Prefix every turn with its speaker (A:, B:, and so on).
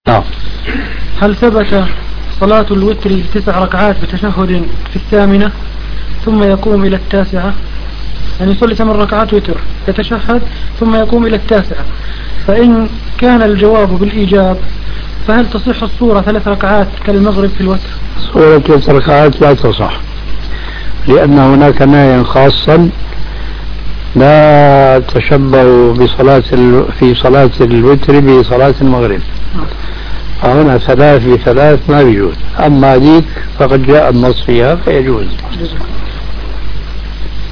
A: نعم.
B: هل ثبت صلاة الوتر 9 ركعات بتشهد في 8 ثم يقوم إلى 9؟ يعني يصلي 8 ركعات وتر يتشهد ثم يقوم إلى 9. فإن كان الجواب بالإيجاب فهل تصح الصورة 3 ركعات كالمغرب في الوتر؟
A: صورة 3 ركعات لا تصح، لأن هناك نهيا خاصا لا تشبه في صلاة الوتر بصلاة المغرب. فهنا 3 في 3 ما يجوز، أما هذيك فقد جاء النص فيها فيجوز.